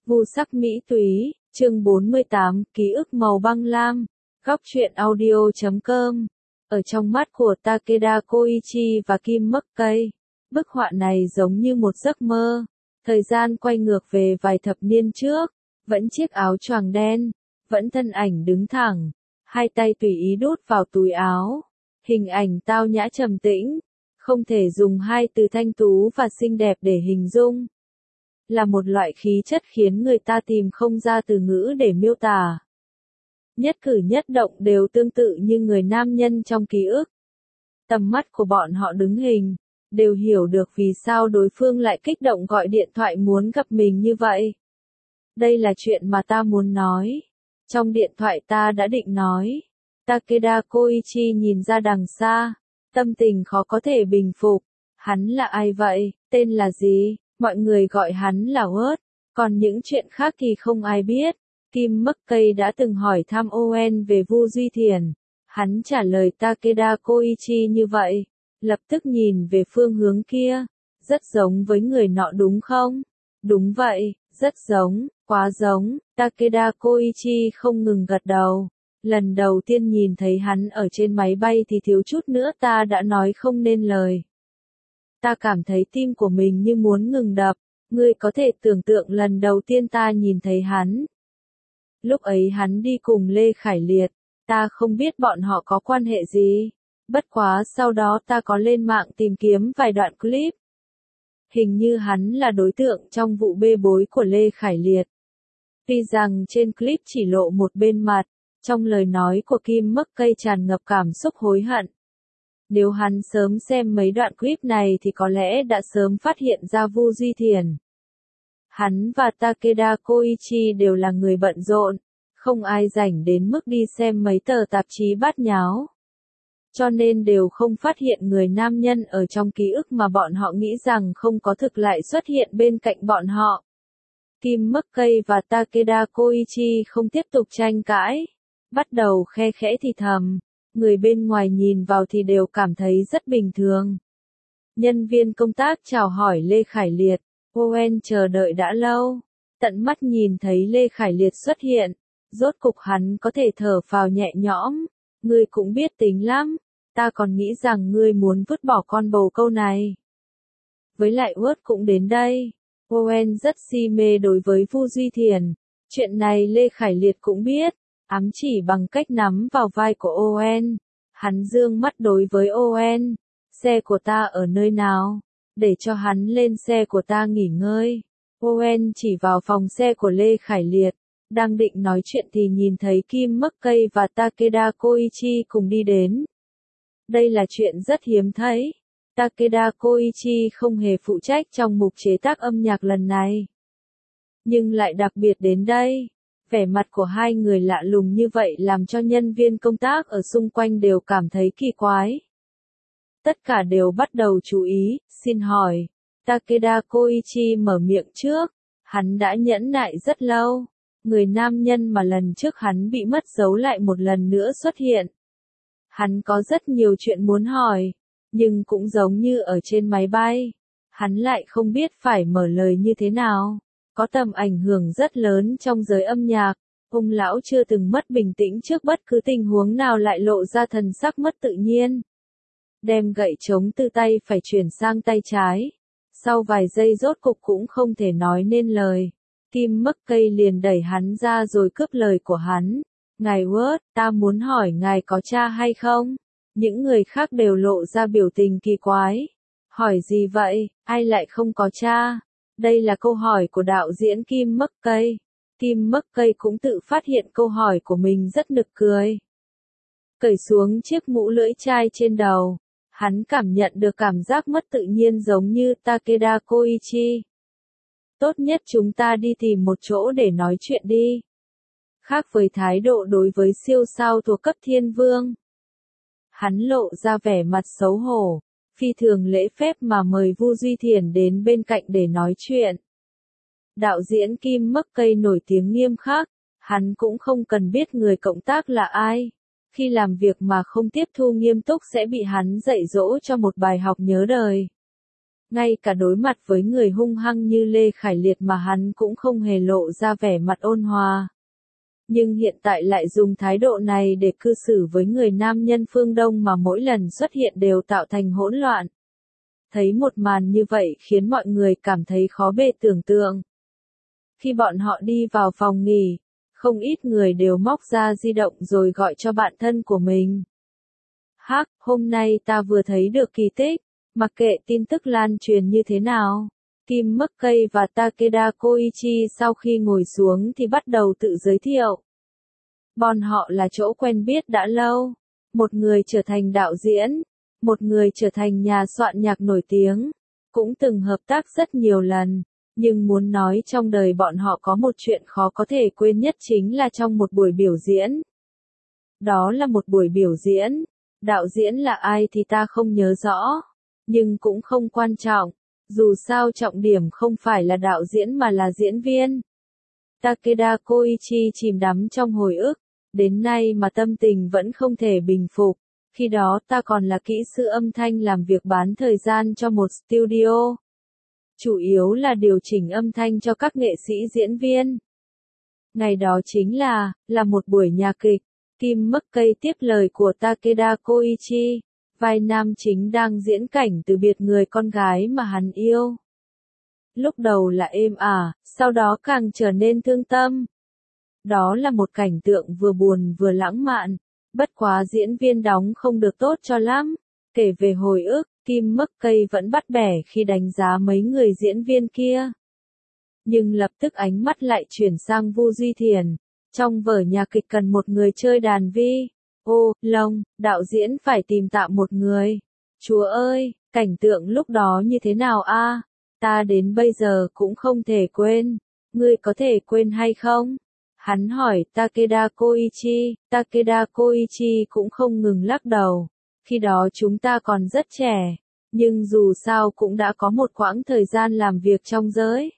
Vu sắc mỹ túy, chương 48, ký ức màu băng lam, góc truyện audio.com. Ở trong mắt của Takeda Koichi và Kim McKay, bức họa này giống như một giấc mơ. Thời gian quay ngược về vài thập niên trước, vẫn chiếc áo choàng đen, vẫn thân ảnh đứng thẳng, hai tay tùy ý đút vào túi áo. Hình ảnh tao nhã trầm tĩnh, không thể dùng hai từ thanh tú và xinh đẹp để hình dung. Là một loại khí chất khiến người ta tìm không ra từ ngữ để miêu tả. Nhất cử nhất động đều tương tự như người nam nhân trong ký ức. Tầm mắt của bọn họ đứng hình, đều hiểu được vì sao đối phương lại kích động gọi điện thoại muốn gặp mình như vậy. Đây là chuyện mà ta muốn nói. Trong điện thoại ta đã định nói. Takeda Koichi nhìn ra đằng xa, tâm tình khó có thể bình phục. Hắn là ai vậy, tên là gì? Mọi người gọi hắn là Word, còn những chuyện khác thì không ai biết. Kim McKay đã từng hỏi thăm Owen về Vu Duy Thiền. Hắn trả lời Takeda Koichi như vậy, lập tức nhìn về phương hướng kia. Rất giống với người nọ đúng không? Đúng vậy, rất giống, quá giống. Takeda Koichi không ngừng gật đầu. Lần đầu tiên nhìn thấy hắn ở trên máy bay thì thiếu chút nữa ta đã nói không nên lời. Ta cảm thấy tim của mình như muốn ngừng đập, ngươi có thể tưởng tượng lần đầu tiên ta nhìn thấy hắn. Lúc ấy hắn đi cùng Lê Khải Liệt, ta không biết bọn họ có quan hệ gì. Bất quá sau đó ta có lên mạng tìm kiếm vài đoạn clip. Hình như hắn là đối tượng trong vụ bê bối của Lê Khải Liệt. Tuy rằng trên clip chỉ lộ một bên mặt, trong lời nói của Kim McKay tràn ngập cảm xúc hối hận. Nếu hắn sớm xem mấy đoạn clip này thì có lẽ đã sớm phát hiện ra Vu Duy Thiền. Hắn và Takeda Koichi đều là người bận rộn, không ai rảnh đến mức đi xem mấy tờ tạp chí bát nháo. Cho nên đều không phát hiện người nam nhân ở trong ký ức mà bọn họ nghĩ rằng không có thực lại xuất hiện bên cạnh bọn họ. Kim McKay và Takeda Koichi không tiếp tục tranh cãi, bắt đầu khe khẽ thì thầm. Người bên ngoài nhìn vào thì đều cảm thấy rất bình thường. Nhân viên công tác chào hỏi Lê Khải Liệt, Owen chờ đợi đã lâu. Tận mắt nhìn thấy Lê Khải Liệt xuất hiện, rốt cục hắn có thể thở phào nhẹ nhõm. Ngươi cũng biết tính lắm, ta còn nghĩ rằng ngươi muốn vứt bỏ con bồ câu này. Với lại Word cũng đến đây. Owen rất si mê đối với Vu Duy Thiền. Chuyện này Lê Khải Liệt cũng biết. Ám chỉ bằng cách nắm vào vai của Owen. Hắn dương mắt đối với Owen. Xe của ta ở nơi nào? Để cho hắn lên xe của ta nghỉ ngơi. Owen chỉ vào phòng xe của Lê Khải Liệt. Đang định nói chuyện thì nhìn thấy Kim McKay và Takeda Koichi cùng đi đến. Đây là chuyện rất hiếm thấy. Takeda Koichi không hề phụ trách trong mục chế tác âm nhạc lần này. Nhưng lại đặc biệt đến đây. Vẻ mặt của hai người lạ lùng như vậy làm cho nhân viên công tác ở xung quanh đều cảm thấy kỳ quái. Tất cả đều bắt đầu chú ý, xin hỏi. Takeda Koichi mở miệng trước. Hắn đã nhẫn nại rất lâu. Người nam nhân mà lần trước hắn bị mất dấu lại một lần nữa xuất hiện. Hắn có rất nhiều chuyện muốn hỏi, nhưng cũng giống như ở trên máy bay. Hắn lại không biết phải mở lời như thế nào. Có tầm ảnh hưởng rất lớn trong giới âm nhạc. Ông lão chưa từng mất bình tĩnh trước bất cứ tình huống nào lại lộ ra thần sắc mất tự nhiên. Đem gậy chống từ tay phải chuyển sang tay trái. Sau vài giây rốt cục cũng không thể nói nên lời. Kim McKay liền đẩy hắn ra rồi cướp lời của hắn. Ngài Word, ta muốn hỏi ngài có cha hay không? Những người khác đều lộ ra biểu tình kỳ quái. Hỏi gì vậy, ai lại không có cha? Đây là câu hỏi của đạo diễn Kim McKay. Kim McKay cũng tự phát hiện câu hỏi của mình rất nực cười. Cởi xuống chiếc mũ lưỡi chai trên đầu. Hắn cảm nhận được cảm giác mất tự nhiên giống như Takeda Koichi. Tốt nhất chúng ta đi tìm một chỗ để nói chuyện đi. Khác với thái độ đối với siêu sao thuộc cấp thiên vương. Hắn lộ ra vẻ mặt xấu hổ. Phi thường lễ phép mà mời Vu Duy Thiền đến bên cạnh để nói chuyện. Đạo diễn Kim McKay nổi tiếng nghiêm khắc, hắn cũng không cần biết người cộng tác là ai. Khi làm việc mà không tiếp thu nghiêm túc sẽ bị hắn dạy dỗ cho một bài học nhớ đời. Ngay cả đối mặt với người hung hăng như Lê Khải Liệt mà hắn cũng không hề lộ ra vẻ mặt ôn hòa. Nhưng hiện tại lại dùng thái độ này để cư xử với người nam nhân phương Đông mà mỗi lần xuất hiện đều tạo thành hỗn loạn. Thấy một màn như vậy khiến mọi người cảm thấy khó bề tưởng tượng. Khi bọn họ đi vào phòng nghỉ, không ít người đều móc ra di động rồi gọi cho bạn thân của mình. Hắc, hôm nay ta vừa thấy được kỳ tích, mặc kệ tin tức lan truyền như thế nào. Kim McKay và Takeda Koichi sau khi ngồi xuống thì bắt đầu tự giới thiệu. Bọn họ là chỗ quen biết đã lâu. Một người trở thành đạo diễn, một người trở thành nhà soạn nhạc nổi tiếng, cũng từng hợp tác rất nhiều lần. Nhưng muốn nói trong đời bọn họ có một chuyện khó có thể quên nhất chính là trong một buổi biểu diễn. Đó là một buổi biểu diễn. Đạo diễn là ai thì ta không nhớ rõ. Nhưng cũng không quan trọng. Dù sao trọng điểm không phải là đạo diễn mà là diễn viên. Takeda Koichi chìm đắm trong hồi ức. Đến nay mà tâm tình vẫn không thể bình phục. Khi đó ta còn là kỹ sư âm thanh làm việc bán thời gian cho một studio. Chủ yếu là điều chỉnh âm thanh cho các nghệ sĩ diễn viên. Ngày đó chính là một buổi nhạc kịch. Kim McKay tiếp lời của Takeda Koichi. Vai nam chính đang diễn cảnh từ biệt người con gái mà hắn yêu. Lúc đầu là êm ả, sau đó càng trở nên thương tâm. Đó là một cảnh tượng vừa buồn vừa lãng mạn. Bất quá diễn viên đóng không được tốt cho lắm. Kể về hồi ức, Kim McKay vẫn bắt bẻ khi đánh giá mấy người diễn viên kia. Nhưng lập tức ánh mắt lại chuyển sang Vu Duy Thiền. Trong vở nhạc kịch cần một người chơi đàn vi. Ô, lông, đạo diễn phải tìm tạm một người. Chúa ơi, cảnh tượng lúc đó như thế nào a? Ta đến bây giờ cũng không thể quên. Ngươi có thể quên hay không? Hắn hỏi Takeda Koichi. Takeda Koichi cũng không ngừng lắc đầu. Khi đó chúng ta còn rất trẻ. Nhưng dù sao cũng đã có một quãng thời gian làm việc trong giới.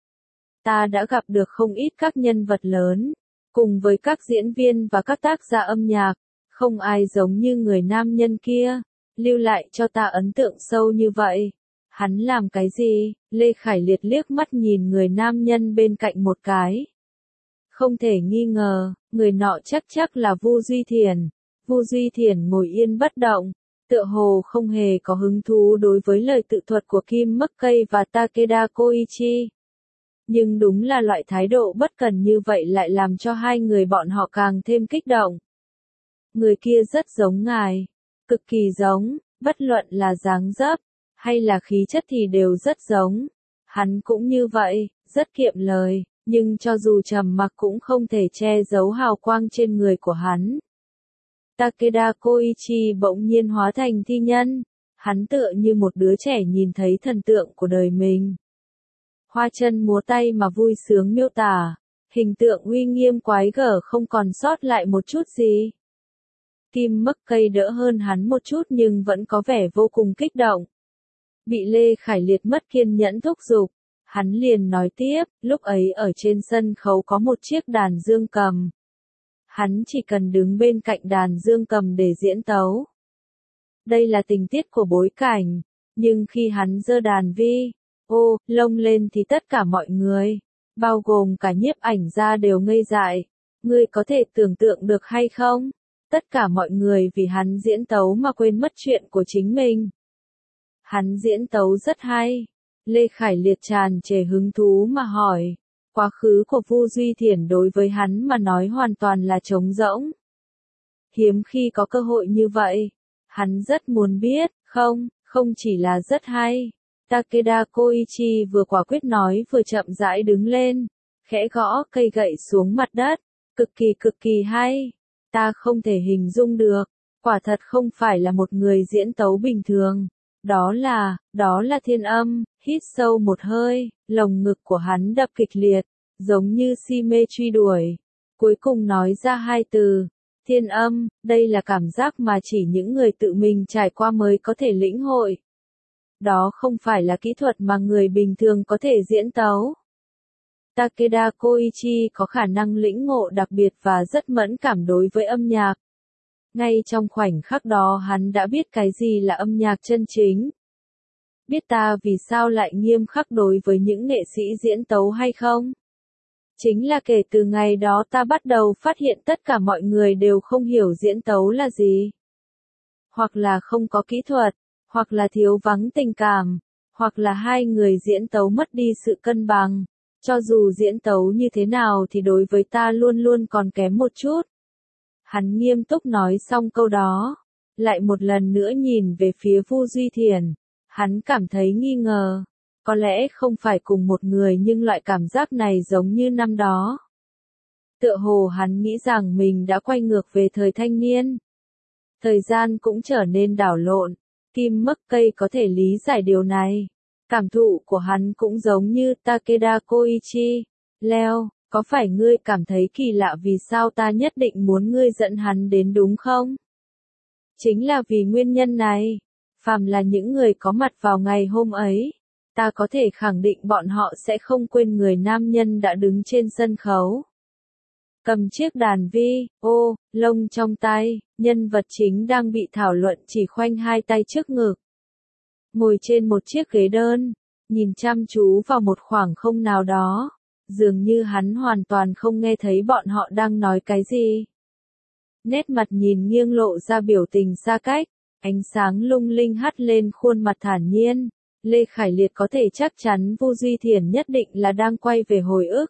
Ta đã gặp được không ít các nhân vật lớn. Cùng với các diễn viên và các tác giả âm nhạc. Không ai giống như người nam nhân kia, lưu lại cho ta ấn tượng sâu như vậy. Hắn làm cái gì? Lê Khải Liệt liếc mắt nhìn người nam nhân bên cạnh một cái. Không thể nghi ngờ, người nọ chắc là Vu Duy Thiền. Vu Duy Thiền ngồi yên bất động, tựa hồ không hề có hứng thú đối với lời tự thuật của Kim McKay và Takeda Koichi. Nhưng đúng là loại thái độ bất cần như vậy lại làm cho hai người bọn họ càng thêm kích động. Người kia rất giống ngài, cực kỳ giống, bất luận là dáng dấp, hay là khí chất thì đều rất giống. Hắn cũng như vậy, rất kiệm lời, nhưng cho dù trầm mặc cũng không thể che giấu hào quang trên người của hắn. Takeda Koichi bỗng nhiên hóa thành thi nhân, hắn tựa như một đứa trẻ nhìn thấy thần tượng của đời mình. Hoa chân múa tay mà vui sướng miêu tả, hình tượng uy nghiêm quái gở không còn sót lại một chút gì. Kim McKay đỡ hơn hắn một chút nhưng vẫn có vẻ vô cùng kích động. Bị Lê Khải Liệt mất kiên nhẫn thúc giục, hắn liền nói tiếp, lúc ấy ở trên sân khấu có một chiếc đàn dương cầm. Hắn chỉ cần đứng bên cạnh đàn dương cầm để diễn tấu. Đây là tình tiết của bối cảnh, nhưng khi hắn giơ đàn vi, lông lên thì tất cả mọi người, bao gồm cả nhiếp ảnh gia đều ngây dại. Ngươi có thể tưởng tượng được hay không? Tất cả mọi người vì hắn diễn tấu mà quên mất chuyện của chính mình. Hắn diễn tấu rất hay. Lê Khải Liệt tràn trề hứng thú mà hỏi. Quá khứ của Vu Duy Thiển đối với hắn mà nói hoàn toàn là trống rỗng. Hiếm khi có cơ hội như vậy. Hắn rất muốn biết, không chỉ là rất hay. Takeda Koichi vừa quả quyết nói vừa chậm rãi đứng lên, khẽ gõ cây gậy xuống mặt đất. Cực kỳ hay. Ta không thể hình dung được. Quả thật không phải là một người diễn tấu bình thường. Đó là thiên âm. Hít sâu một hơi, lồng ngực của hắn đập kịch liệt, giống như si mê truy đuổi. Cuối cùng nói ra hai từ, thiên âm, đây là cảm giác mà chỉ những người tự mình trải qua mới có thể lĩnh hội. Đó không phải là kỹ thuật mà người bình thường có thể diễn tấu. Takeda Koichi có khả năng lĩnh ngộ đặc biệt và rất mẫn cảm đối với âm nhạc. Ngay trong khoảnh khắc đó hắn đã biết cái gì là âm nhạc chân chính. Biết ta vì sao lại nghiêm khắc đối với những nghệ sĩ diễn tấu hay không? Chính là kể từ ngày đó ta bắt đầu phát hiện tất cả mọi người đều không hiểu diễn tấu là gì. Hoặc là không có kỹ thuật, hoặc là thiếu vắng tình cảm, hoặc là hai người diễn tấu mất đi sự cân bằng. Cho dù diễn tấu như thế nào thì đối với ta luôn luôn còn kém một chút. Hắn nghiêm túc nói xong câu đó, lại một lần nữa nhìn về phía Vu Duy Thiền. Hắn cảm thấy nghi ngờ, có lẽ không phải cùng một người nhưng loại cảm giác này giống như năm đó. Tựa hồ hắn nghĩ rằng mình đã quay ngược về thời thanh niên. Thời gian cũng trở nên đảo lộn, Kim Mắc Cây có thể lý giải điều này. Cảm thụ của hắn cũng giống như Takeda Koichi. Leo, có phải ngươi cảm thấy kỳ lạ vì sao ta nhất định muốn ngươi dẫn hắn đến đúng không? Chính là vì nguyên nhân này. Phàm là những người có mặt vào ngày hôm ấy, ta có thể khẳng định bọn họ sẽ không quên người nam nhân đã đứng trên sân khấu. Cầm chiếc đàn vi, lông trong tay, nhân vật chính đang bị thảo luận chỉ khoanh hai tay trước ngực. Ngồi trên một chiếc ghế đơn, nhìn chăm chú vào một khoảng không nào đó, dường như hắn hoàn toàn không nghe thấy bọn họ đang nói cái gì. Nét mặt nhìn nghiêng lộ ra biểu tình xa cách, ánh sáng lung linh hắt lên khuôn mặt thản nhiên. Lê Khải Liệt có thể chắc chắn Vu Duy Thiền nhất định là đang quay về hồi ức.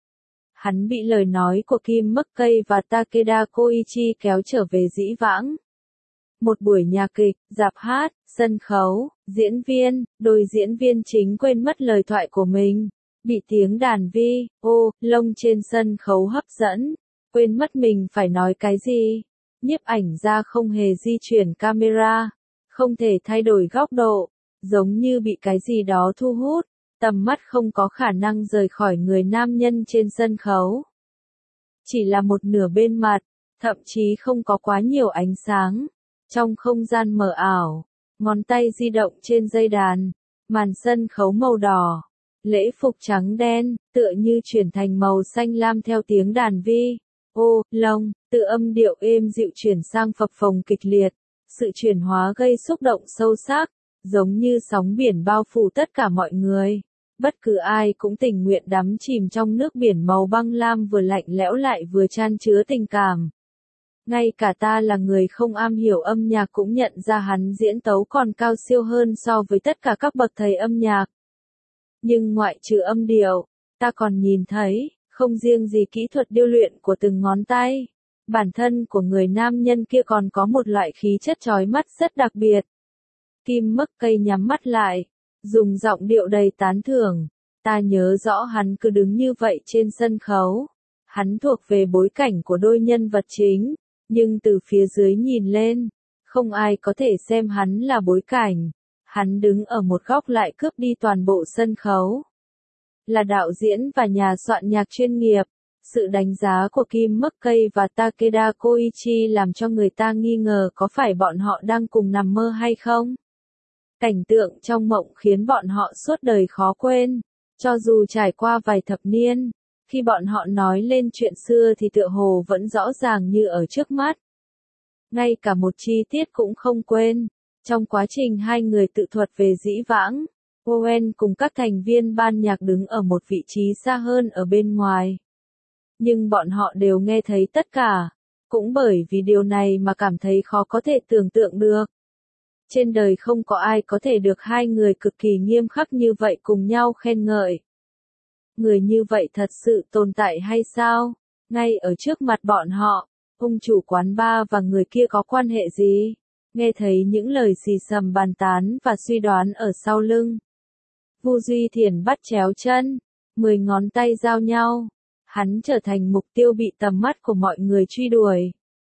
Hắn bị lời nói của Kim Mắc Cây và Takeda Koichi kéo trở về dĩ vãng. Một buổi nhạc kịch, rạp hát, sân khấu, diễn viên, đôi diễn viên chính quên mất lời thoại của mình, bị tiếng đàn vi, lông trên sân khấu hấp dẫn, quên mất mình phải nói cái gì. Nhiếp ảnh gia không hề di chuyển camera, không thể thay đổi góc độ, giống như bị cái gì đó thu hút, tầm mắt không có khả năng rời khỏi người nam nhân trên sân khấu. Chỉ là một nửa bên mặt, thậm chí không có quá nhiều ánh sáng. Trong không gian mờ ảo, ngón tay di động trên dây đàn, màn sân khấu màu đỏ, lễ phục trắng đen, tựa như chuyển thành màu xanh lam theo tiếng đàn vi, lông, từ âm điệu êm dịu chuyển sang phập phồng kịch liệt, sự chuyển hóa gây xúc động sâu sắc, giống như sóng biển bao phủ tất cả mọi người. Bất cứ ai cũng tình nguyện đắm chìm trong nước biển màu băng lam vừa lạnh lẽo lại vừa chan chứa tình cảm. Ngay cả ta là người không am hiểu âm nhạc cũng nhận ra hắn diễn tấu còn cao siêu hơn so với tất cả các bậc thầy âm nhạc. Nhưng ngoại trừ âm điệu, ta còn nhìn thấy, không riêng gì kỹ thuật điêu luyện của từng ngón tay, bản thân của người nam nhân kia còn có một loại khí chất chói mắt rất đặc biệt. Kim Mắc Cây nhắm mắt lại, dùng giọng điệu đầy tán thưởng, ta nhớ rõ hắn cứ đứng như vậy trên sân khấu. Hắn thuộc về bối cảnh của đôi nhân vật chính, nhưng từ phía dưới nhìn lên, không ai có thể xem hắn là bối cảnh. Hắn đứng ở một góc lại cướp đi toàn bộ sân khấu. Là đạo diễn và nhà soạn nhạc chuyên nghiệp, sự đánh giá của Kim Mắc Cây và Takeda Koichi làm cho người ta nghi ngờ có phải bọn họ đang cùng nằm mơ hay không. Cảnh tượng trong mộng khiến bọn họ suốt đời khó quên, cho dù trải qua vài thập niên, khi bọn họ nói lên chuyện xưa thì tựa hồ vẫn rõ ràng như ở trước mắt. Ngay cả một chi tiết cũng không quên, trong quá trình hai người tự thuật về dĩ vãng, Owen cùng các thành viên ban nhạc đứng ở một vị trí xa hơn ở bên ngoài. Nhưng bọn họ đều nghe thấy tất cả, cũng bởi vì điều này mà cảm thấy khó có thể tưởng tượng được. Trên đời không có ai có thể được hai người cực kỳ nghiêm khắc như vậy cùng nhau khen ngợi. Người như vậy thật sự tồn tại hay sao? Ngay ở trước mặt bọn họ, ông chủ quán bar và người kia có quan hệ gì? Nghe thấy những lời xì xầm bàn tán và suy đoán ở sau lưng. Vu Duy Thiền bắt chéo chân, 10 ngón tay giao nhau. Hắn trở thành mục tiêu bị tầm mắt của mọi người truy đuổi.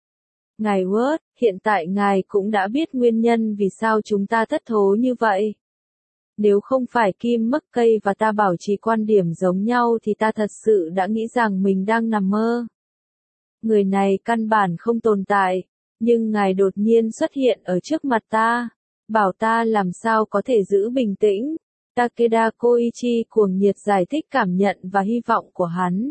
Ngài Word, hiện tại ngài cũng đã biết nguyên nhân vì sao chúng ta thất thố như vậy. Nếu không phải Kim Mắc Cây và ta bảo trì quan điểm giống nhau thì ta thật sự đã nghĩ rằng mình đang nằm mơ. Người này căn bản không tồn tại, nhưng ngài đột nhiên xuất hiện ở trước mặt ta, bảo ta làm sao có thể giữ bình tĩnh. Takeda Koichi cuồng nhiệt giải thích cảm nhận và hy vọng của hắn.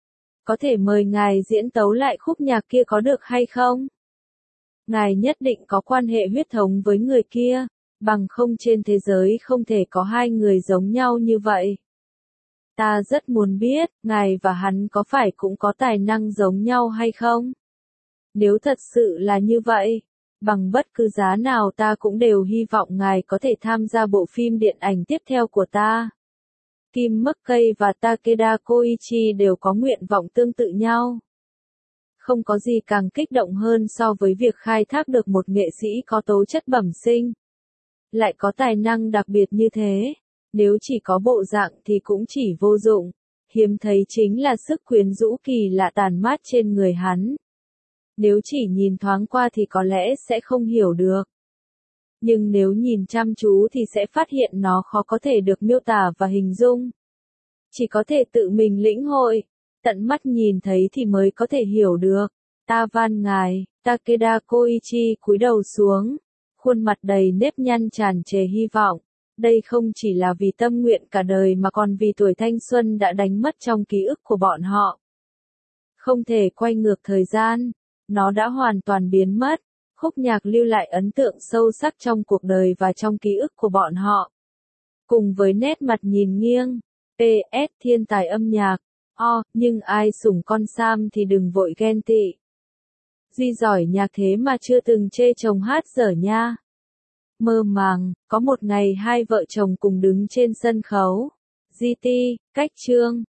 Có thể mời ngài diễn tấu lại khúc nhạc kia có được hay không? Ngài nhất định có quan hệ huyết thống với người kia, Bằng không trên thế giới không thể có hai người giống nhau như vậy. Ta rất muốn biết, ngài và hắn có phải cũng có tài năng giống nhau hay không? Nếu thật sự là như vậy, bằng bất cứ giá nào ta cũng đều hy vọng ngài có thể tham gia bộ phim điện ảnh tiếp theo của ta. Kim McKay và Takeda Koichi đều có nguyện vọng tương tự nhau. Không có gì càng kích động hơn so với việc khai thác được một nghệ sĩ có tố chất bẩm sinh. Lại có tài năng đặc biệt như thế. Nếu chỉ có bộ dạng thì cũng chỉ vô dụng. Hiếm thấy chính là sức quyến rũ kỳ lạ tàn mát trên người hắn. Nếu chỉ nhìn thoáng qua thì có lẽ sẽ không hiểu được. Nhưng nếu nhìn chăm chú thì sẽ phát hiện nó khó có thể được miêu tả và hình dung. Chỉ có thể tự mình lĩnh hội, tận mắt nhìn thấy thì mới có thể hiểu được. Ta van ngài, Takeda Koichi cúi đầu xuống, khuôn mặt đầy nếp nhăn tràn trề hy vọng. Đây không chỉ là vì tâm nguyện cả đời mà còn vì tuổi thanh xuân đã đánh mất trong ký ức của bọn họ. Không thể quay ngược thời gian, nó đã hoàn toàn biến mất. Khúc nhạc lưu lại ấn tượng sâu sắc trong cuộc đời và trong ký ức của bọn họ. Cùng với nét mặt nhìn nghiêng, PS thiên tài âm nhạc, nhưng ai sủng con Sam thì đừng vội ghen tị. Duy giỏi nhạc thế mà chưa từng chê chồng hát dở nha. Mơ màng, có một ngày hai vợ chồng cùng đứng trên sân khấu. GT, cách chương.